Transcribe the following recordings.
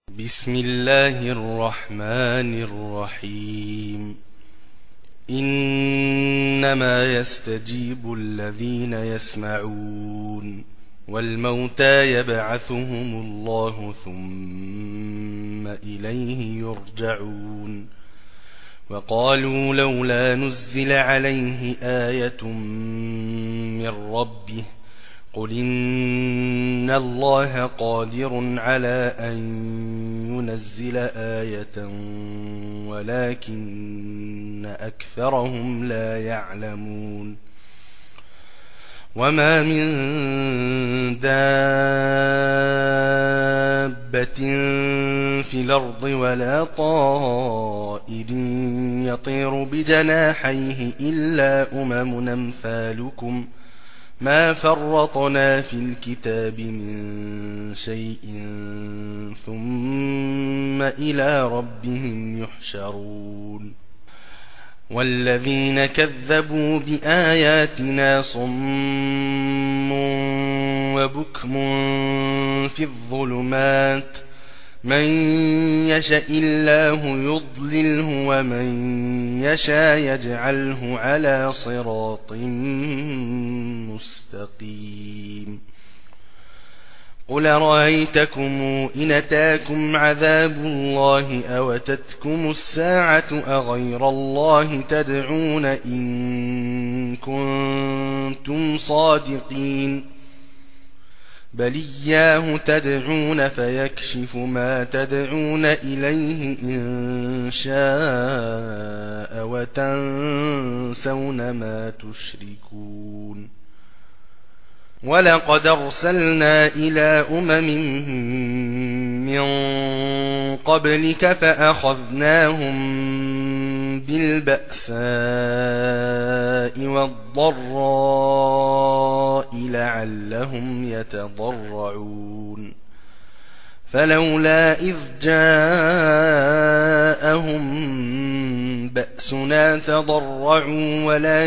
بسم الله الرحمن الرحيم. إنما يستجيب الذين يسمعون والموتى يبعثهم الله ثم إليه يرجعون. وقالوا لولا نزل عليه آية من ربه قل إن الله قادر على أن ينزل آية ولكن أكثرهم لا يعلمون. وما من دابة في الأرض ولا طائر يطير بجناحيه إلا أمم أمثالكم ما فرطنا في الكتاب من شيء ثم إلى ربهم يحشرون. والذين كذبوا بآياتنا صم وبكم في الظلمات من يشاء الله يضلله ومن يشاء يجعله على صراط مستقيم. قل رأيتكم إن أتاكم عذاب الله أو أتتكم الساعة أغير الله تدعون إن كنتم صادقين بل إياه تدعون فيكشف ما تدعون إليه إن شاء وتنسون ما تشركون. ولقد أرسلنا إلى من قبلك فأخذناهم بالبأساء والضراء لعلهم يتضرعون. فلولا إذ جاءهم بأسنا تضرعوا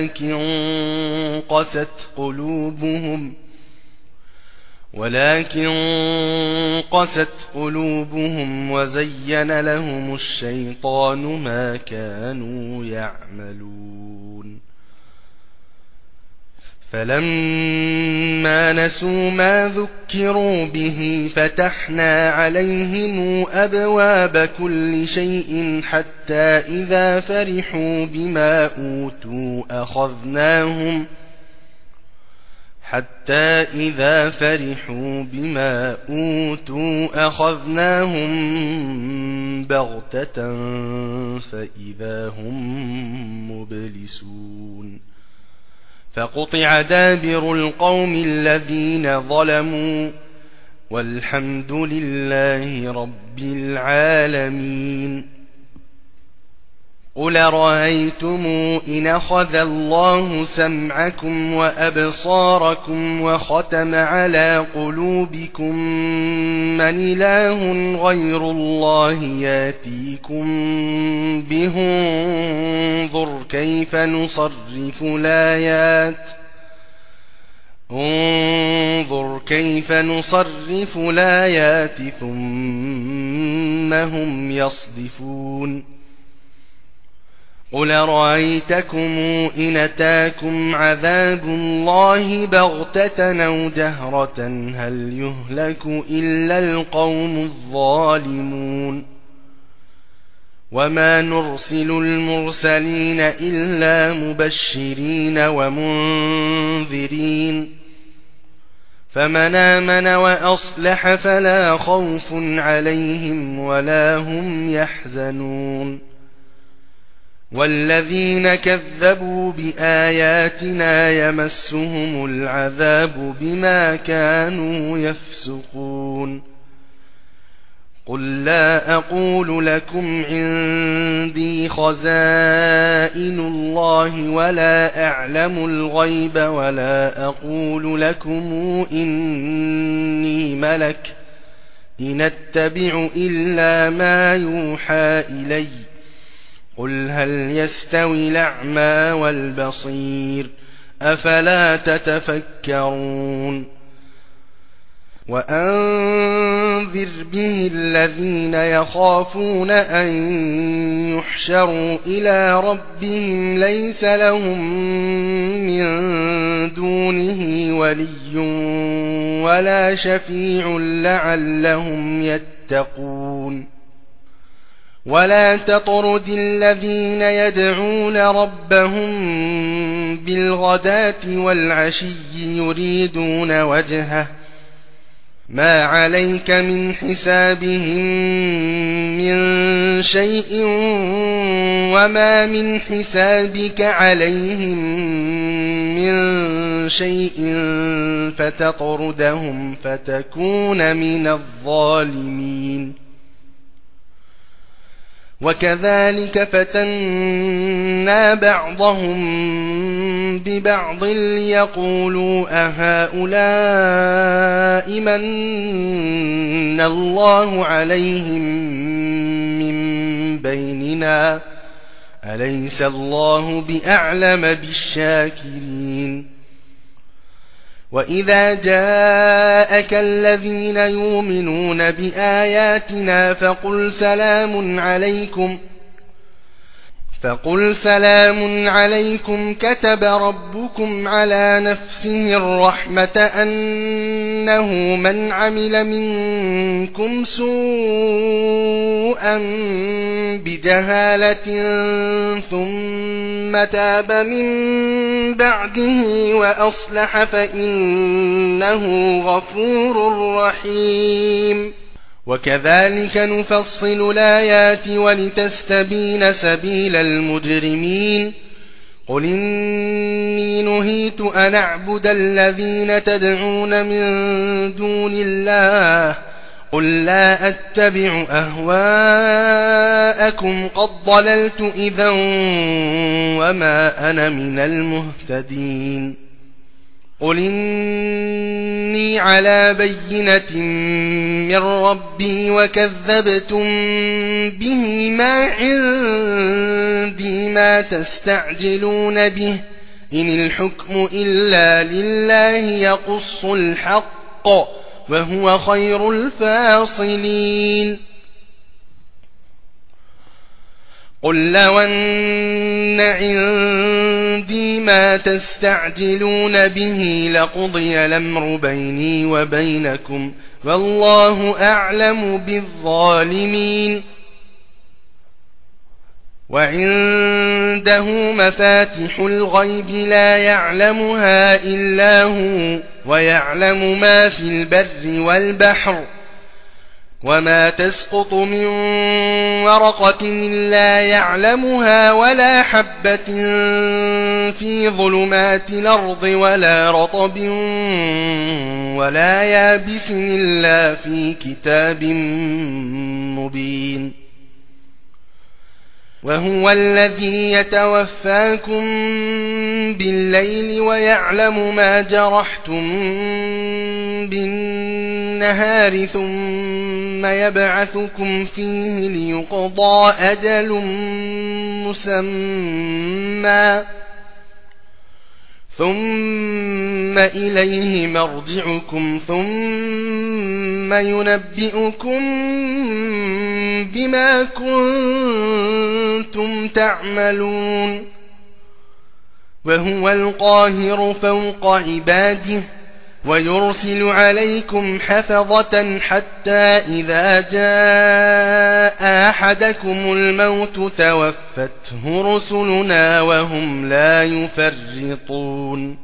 ولكن قست قلوبهم وزين لهم الشيطان ما كانوا يعملون. فلما نسوا ما ذكروا به فتحنا عليهم أبواب كل شيء حتى إذا فرحوا بما أوتوا أخذناهم بغتة فإذا هم مبلسون. فقطع دابر القوم الذين ظلموا والحمد لله رب العالمين. قل رأيتم إن أخذ الله سمعكم وأبصاركم وختم على قلوبكم من إله غير الله ياتيكم به انظر كيف نصرف الآيات ثم هم يصدفون. قل رأيتكم إن أتاكم عذاب الله بغتة أو جهرة هل يهلك إلا القوم الظالمون. وما نرسل المرسلين إلا مبشرين ومنذرين فمن آمن وأصلح فلا خوف عليهم ولا هم يحزنون. والذين كذبوا بآياتنا يمسهم العذاب بما كانوا يفسقون. قل لا أقول لكم عندي خزائن الله ولا أعلم الغيب ولا أقول لكم إني ملك إن أتبع إلا ما يوحى إلي. قل هل يستوي الأعمى والبصير أفلا تتفكرون. وأنذر وأنذر به الذين يخافون أن يحشروا إلى ربهم ليس لهم من دونه ولي ولا شفيع لعلهم يتقون ولا تطرد الذين يدعون ربهم بالغداة والعشي يريدون وجهه ما عليك من حسابهم من شيء وما من حسابك عليهم من شيء فتطردهم فتكون من الظالمين وكذلك فتنا بعضهم ببعض ليقولوا أهؤلاء من الله عليهم من بيننا أليس الله بأعلم بالشاكرين وإذا جاءك الذين يؤمنون بآياتنا فقل سلام عليكم كتب ربكم على نفسه الرحمة أنه من عمل منكم سوءا بجهالة ثم تاب من بعده وأصلح فإنه غفور رحيم وكذلك نفصل الآيات ولتستبين سبيل المجرمين قل إني نهيت أن أعبد الذين تدعون من دون الله قل لا أتبع أهواءكم قد ضللت إذا وما أنا من المهتدين قل إني على بينة من ربي وكذبتم به ما عندي ما تستعجلون به إن الحكم إلا لله يقص الحق وهو خير الفاصلين قل لو أن عندي ما تستعجلون به لقضي الأمر بيني وبينكم والله أعلم بالظالمين وعنده مفاتح الغيب لا يعلمها إلا هو ويعلم ما في البر والبحر وما تسقط من ورقة إلا يعلمها ولا حبة في ظلمات الأرض ولا رطب ولا يابس إلا في كتاب مبين وهو الذي يتوفاكم بالليل ويعلم ما جرحتم بالنهار ثم يبعثكم فيه ليقضى أجل مسمى ثم إليه مرجعكم ثم ينبئكم بما كنتم تعملون وهو القاهر فوق عباده ويرسل عليكم حفظة حتى إذا جاء أحدكم الموت توفته رسلنا وهم لا يفرطون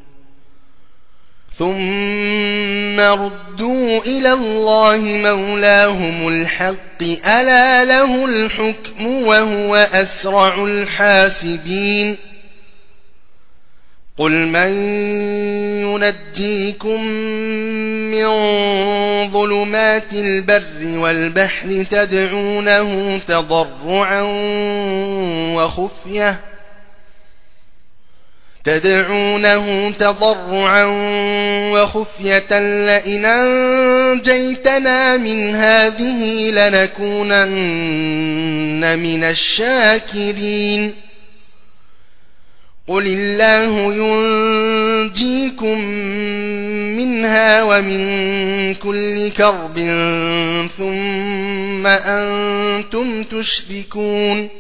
ثم ردوا إلى الله مولاهم الحق ألا له الحكم وهو أسرع الحاسبين قل من ينجيكم من ظلمات البر والبحر تدعونه تضرعا وخفية لئن أنجيتنا من هذه لنكونن من الشاكرين قل الله ينجيكم منها ومن كل كرب ثم أنتم تشركون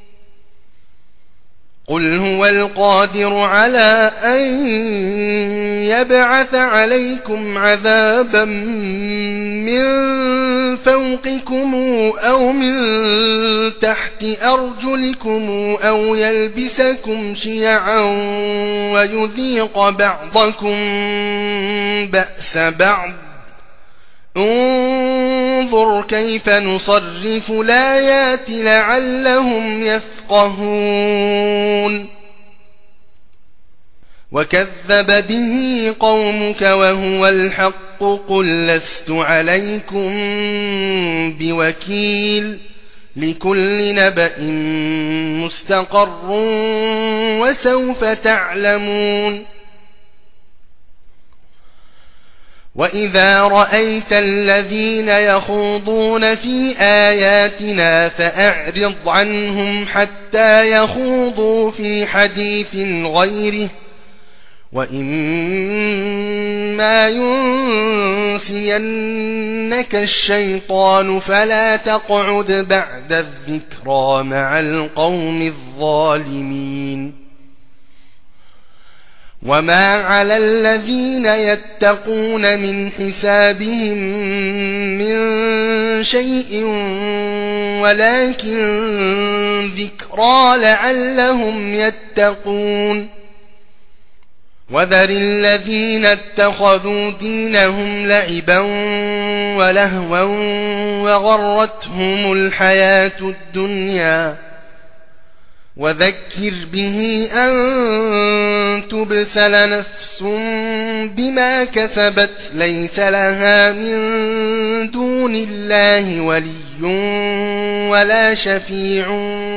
قل هو القادر على أن يبعث عليكم عذابا من فوقكم أو من تحت أرجلكم أو يلبسكم شيعا ويذيق بعضكم بأس بعض انظر كيف نصرف الآيات لعلهم يفقهون وكذب به قومك وهو الحق قل لست عليكم بوكيل لكل نبأ مستقر وسوف تعلمون وإذا رأيت الذين يخوضون في آياتنا فأعرض عنهم حتى يخوضوا في حديث غيره وإما ينسينك الشيطان فلا تقعد بعد الذكرى مع القوم الظالمين وما على الذين يتقون من حسابهم من شيء ولكن ذكرى لعلهم يتقون وذر الذين اتخذوا دينهم لعبا ولهوا وغرتهم الحياة الدنيا وذكر به أن تبسل نفس بما كسبت ليس لها من دون الله ولي ولا شفيع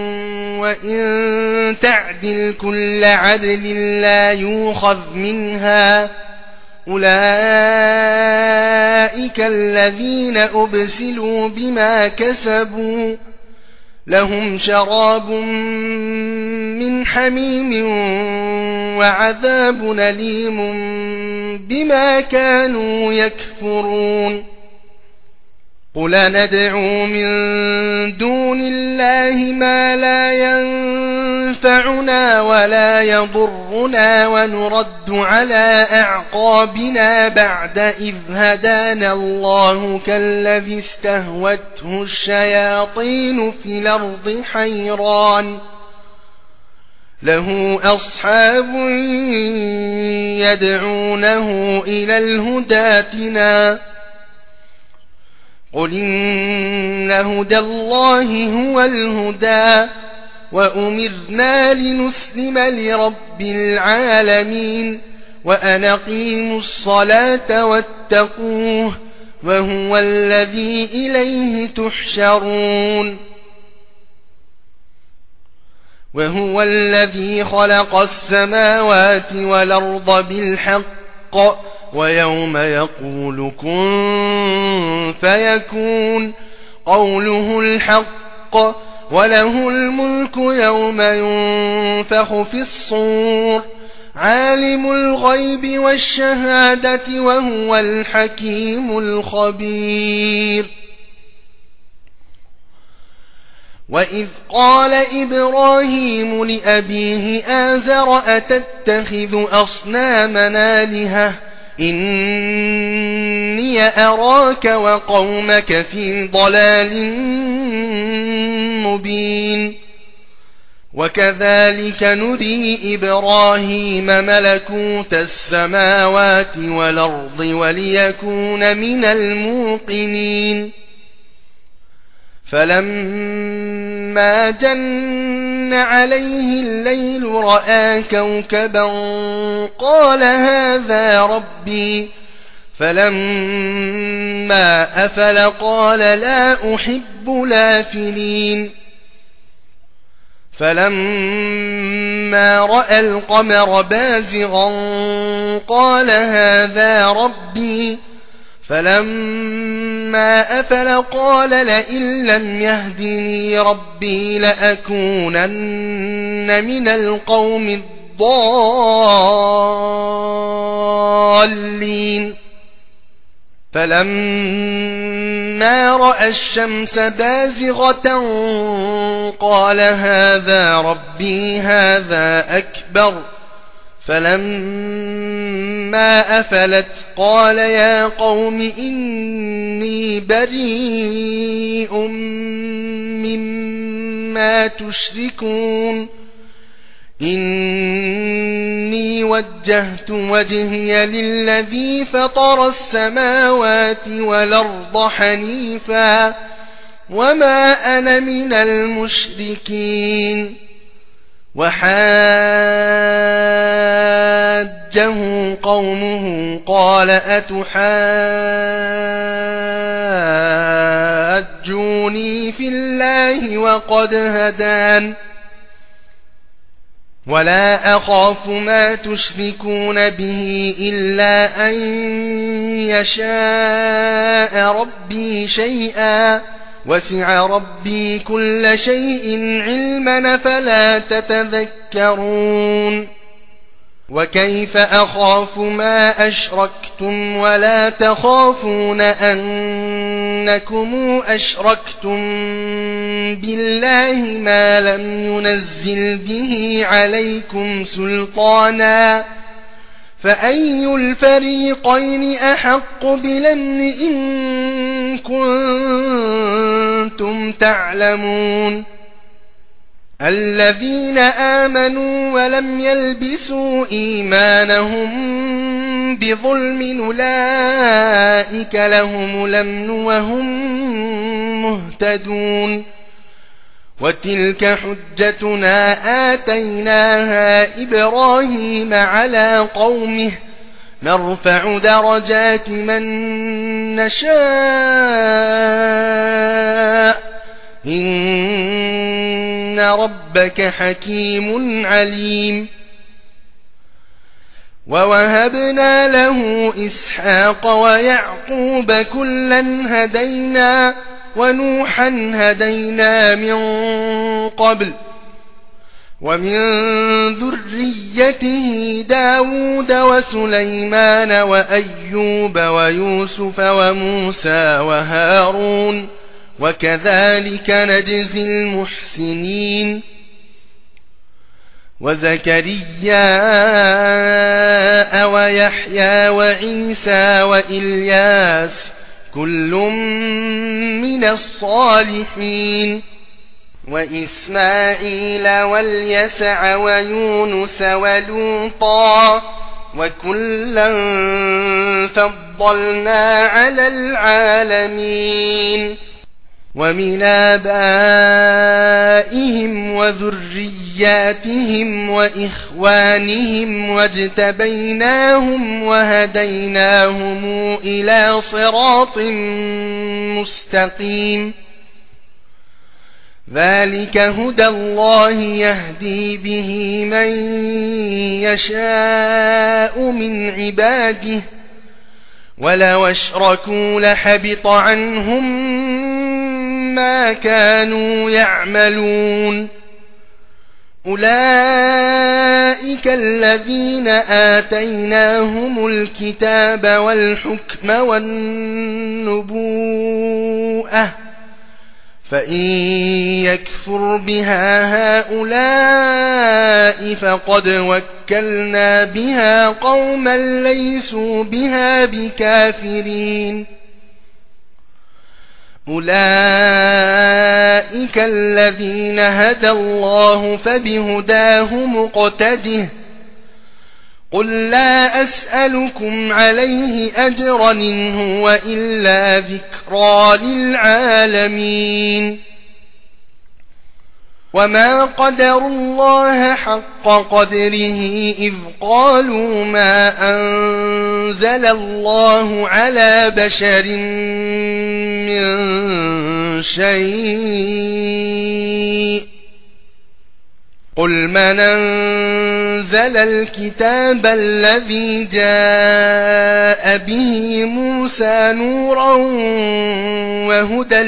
وإن تعدل كل عدل لا يؤخذ منها أولئك الذين أبسلوا بما كسبوا لهم شراب من حميم وعذاب أليم بما كانوا يكفرون قل ندعو من دون الله ما لا ينفعنا ولا يضرنا ونرد على أعقابنا بعد إذ هدانا الله كالذي استهوته الشياطين في الأرض حيران له أصحاب يدعونه إلى الهدى ائتنا قل إن هدى الله هو الهدى وأمرنا لنسلم لرب العالمين وأن أقيموا الصلاة واتقوه وهو الذي إليه تحشرون وهو الذي خلق السماوات والأرض بالحق ويوم يقول كن فيكون قوله الحق وله الملك يوم ينفخ في الصور عالم الغيب والشهادة وهو الحكيم الخبير وإذ قال إبراهيم لأبيه آزر أتتخذ أصنامنا آلهة إني أراك وقومك في ضلال مبين وكذلك نري إبراهيم ملكوت السماوات والأرض وليكون من الموقنين فلما جن عليه الليل رأى كوكبا قال هذا ربي فلما أفل قال لا أحب الآفلين فلما رأى القمر بازغا قال هذا ربي فلما أفل قال لئن لم يهدني ربي لأكونن من القوم الضالين فلما رأى الشمس بازغة قال هذا ربي هذا أكبر فلما أفلت قال يا قوم إني بريء مما تشركون إني وجهت وجهي للذي فطر السماوات والأرض حنيفا وما أنا من المشركين وحاجه قومه قال أتحاجوني في الله وقد هدان ولا أخاف ما تشركون به إلا أن يشاء ربي شيئا وسع ربي كل شيء علما فلا تتذكرون وكيف أخاف ما أشركتم ولا تخافون أنكم أشركتم بالله ما لم ينزل به عليكم سلطانا فأي الفريقين أحق بالأمن إن كنتم تعلمون الذين آمنوا ولم يلبسوا إيمانهم بظلم أولئك لهم الأمن وهم مهتدون وتلك حجتنا آتيناها إبراهيم على قومه نرفع درجات من نشاء إن ربك حكيم عليم ووهبنا له إسحاق ويعقوب كلا هدينا ونوحا هدينا من قبل ومن ذريته داود وسليمان وأيوب ويوسف وموسى وهارون وكذلك نجزي المحسنين وزكريا ويحيى وعيسى وإلياس كل من الصالحين وإسماعيل واليسع ويونس ولوطا وكلا فضلنا على العالمين ومن آبائهم وذرياتهم وإخوانهم واجتبيناهم وهديناهم إلى صراط مستقيم ذلك هدى الله يهدي به من يشاء من عباده ولو أشركوا لحبط عنهم ما كانوا يعملون أولئك الذين آتيناهم الكتاب والحكم والنبوءة فإن يكفر بها هؤلاء فقد وكلنا بها قوما ليسوا بها بكافرين أولئك الذين هدى الله فبهداه مقتده قل لا أسألكم عليه أجرا إن هو إلا ذكرى للعالمين وما قدروا الله حق قدره إذ قالوا ما أنزل الله على بشر من شيء قل من أنزل الكتاب الذي جاء به موسى نورا وهدى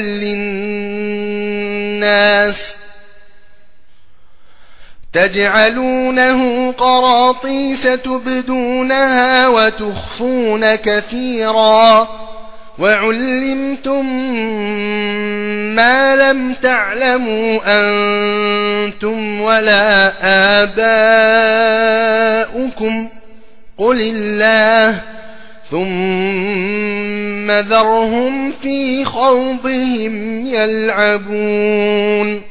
للناس تجعلونه قراطيس تبدونها وتخفون كثيرا وعلمتم ما لم تعلموا أنتم ولا آباؤكم قل الله ثم ذرهم في خوضهم يلعبون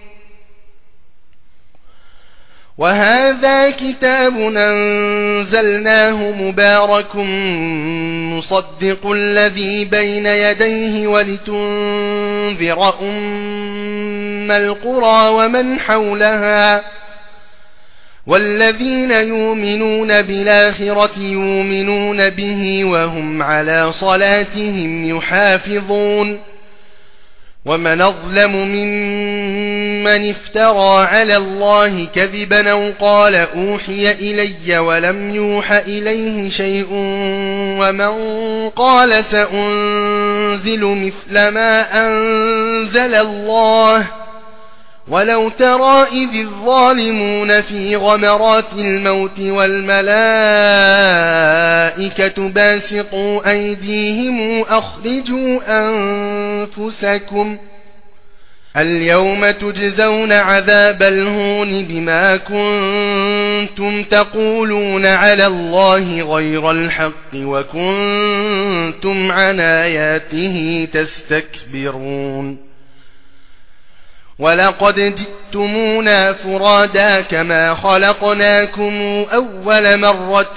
وهذا كتاب أنزلناه مبارك مصدق الذي بين يديه ولتنذر أم القرى ومن حولها والذين يؤمنون بالآخرة يؤمنون به وهم على صلاتهم يحافظون ومن أظلم ممن افترى على الله كذبا أو قال أوحي إلي ولم يوح إليه شيء ومن قال سأنزل مثل ما أنزل الله ولو ترى إذ الظالمون في غمرات الموت والملائكة باسطوا أيديهم أخرجوا أنفسكم اليوم تجزون عذاب الهون بما كنتم تقولون على الله غير الحق وكنتم عن آياته تستكبرون ولقد جئتمونا فرادا كما خلقناكم أول مرة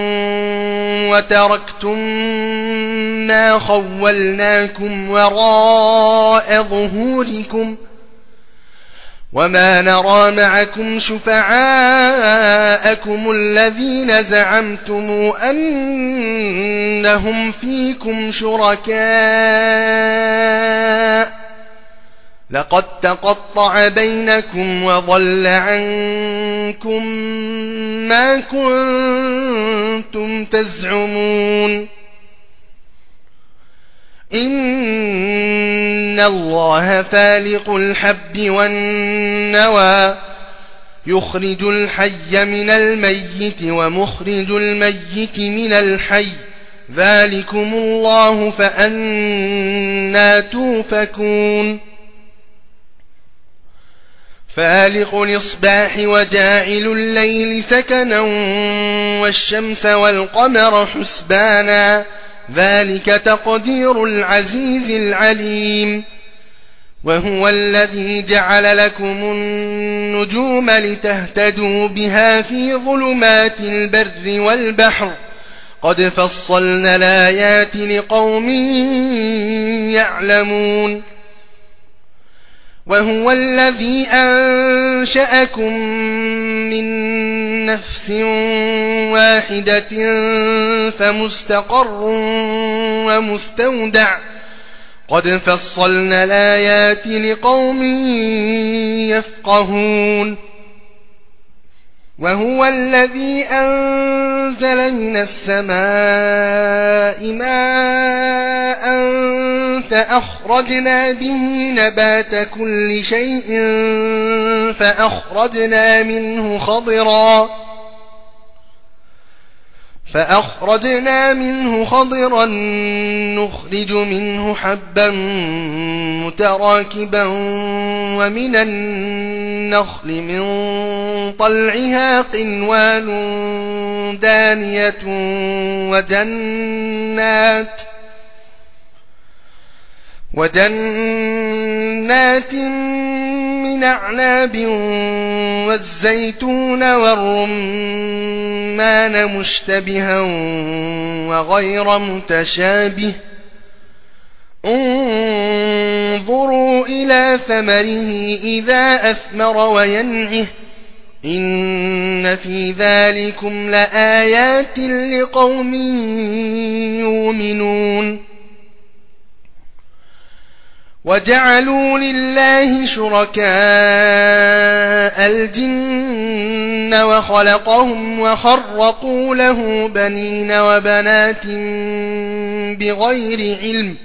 وتركتم ما خولناكم وراء ظهوركم وما نرى معكم شفعاءكم الذين زعمتم أنهم فيكم شركاء لقد تقطع بينكم وضل عنكم ما كنتم تزعمون إن الله فالق الحب والنوى يخرج الحي من الميت ومخرج الميت من الحي ذلكم الله فأنى توفكون فالق الإصباح وجاعل الليل سكنا والشمس والقمر حسبانا ذلك تقدير العزيز العليم وهو الذي جعل لكم النجوم لتهتدوا بها في ظلمات البر والبحر قد فصلنا الآيات لقوم يعلمون وهو الذي أنشأكم من نفس واحدة فمستقر ومستودع قد فصلنا الآيات لقوم يفقهون وهو الذي أنزل من السماء ماء فأخرجنا به نبات كل شيء فأخرجنا منه خضرا نخرج منه حبا متراكبا ومن النخل من طلعها قنوان دانية وجنات من أعناب والزيتون والرمان مشتبها وغير متشابه انظروا إلى ثمره إذا أثمر وينعه إن في ذلكم لآيات لقوم يؤمنون وجعلوا لله شركاء الجن وخلقهم وخرقوا له بنين وبنات بغير علم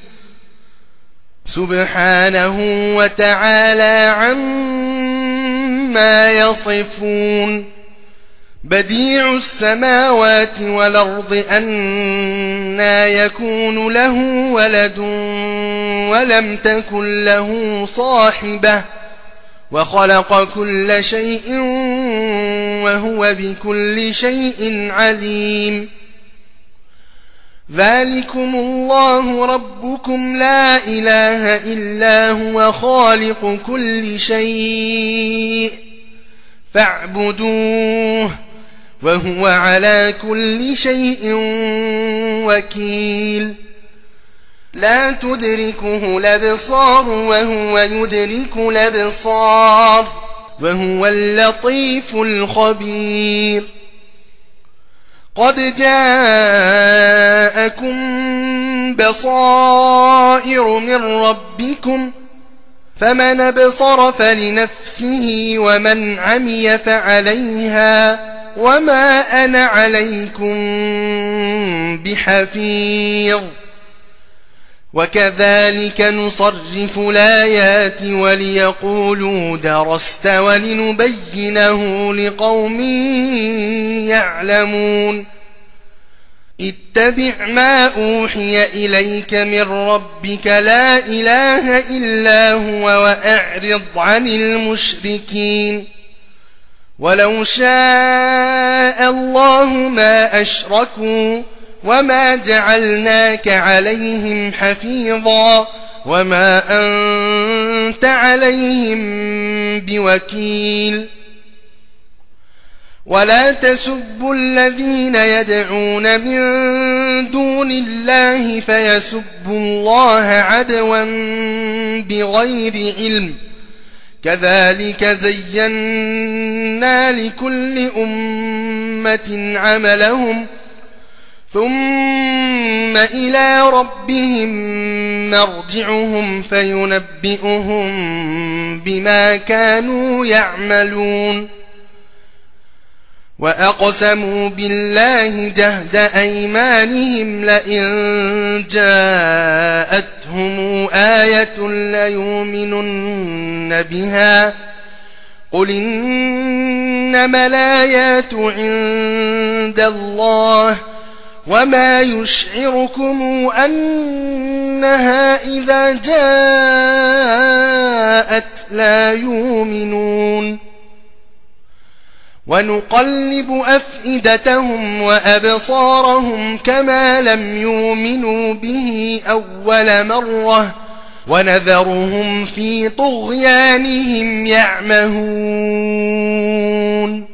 سبحانه وتعالى عما يصفون بديع السماوات والأرض أنى يكون له ولد ولم تكن له صاحبة وخلق كل شيء وهو بكل شيء عليم ذلكم الله ربكم لا إله إلا هو خالق كل شيء فاعبدوه وهو على كل شيء وكيل لا تدركه الأبصار وهو يدرك الأبصار وهو اللطيف الخبير قد جاءكم بصائر من ربكم فمن أبصر فلنفسه ومن عمي فعليها وما أنا عليكم بحفيظ وكذلك نصرف الآيات وليقولوا درست ولنبينه لقوم يعلمون اتبع ما أوحي إليك من ربك لا إله إلا هو وأعرض عن المشركين ولو شاء الله ما أشركوا وما جعلناك عليهم حفيظا وما أنت عليهم بوكيل ولا تسبوا الذين يدعون من دون الله فيسبوا الله عدوا بغير علم كذلك زينا لكل أمة عملهم ثم إلى ربهم مرجعهم فينبئهم بما كانوا يعملون وأقسموا بالله جهد أيمانهم لئن جاءتهم آية ليؤمنن بها قل إنما الآيات عند الله وما يشعركم أنها إذا جاءت لا يؤمنون ونقلب أفئدتهم وأبصارهم كما لم يؤمنوا به أول مرة ونذرهم في طغيانهم يعمهون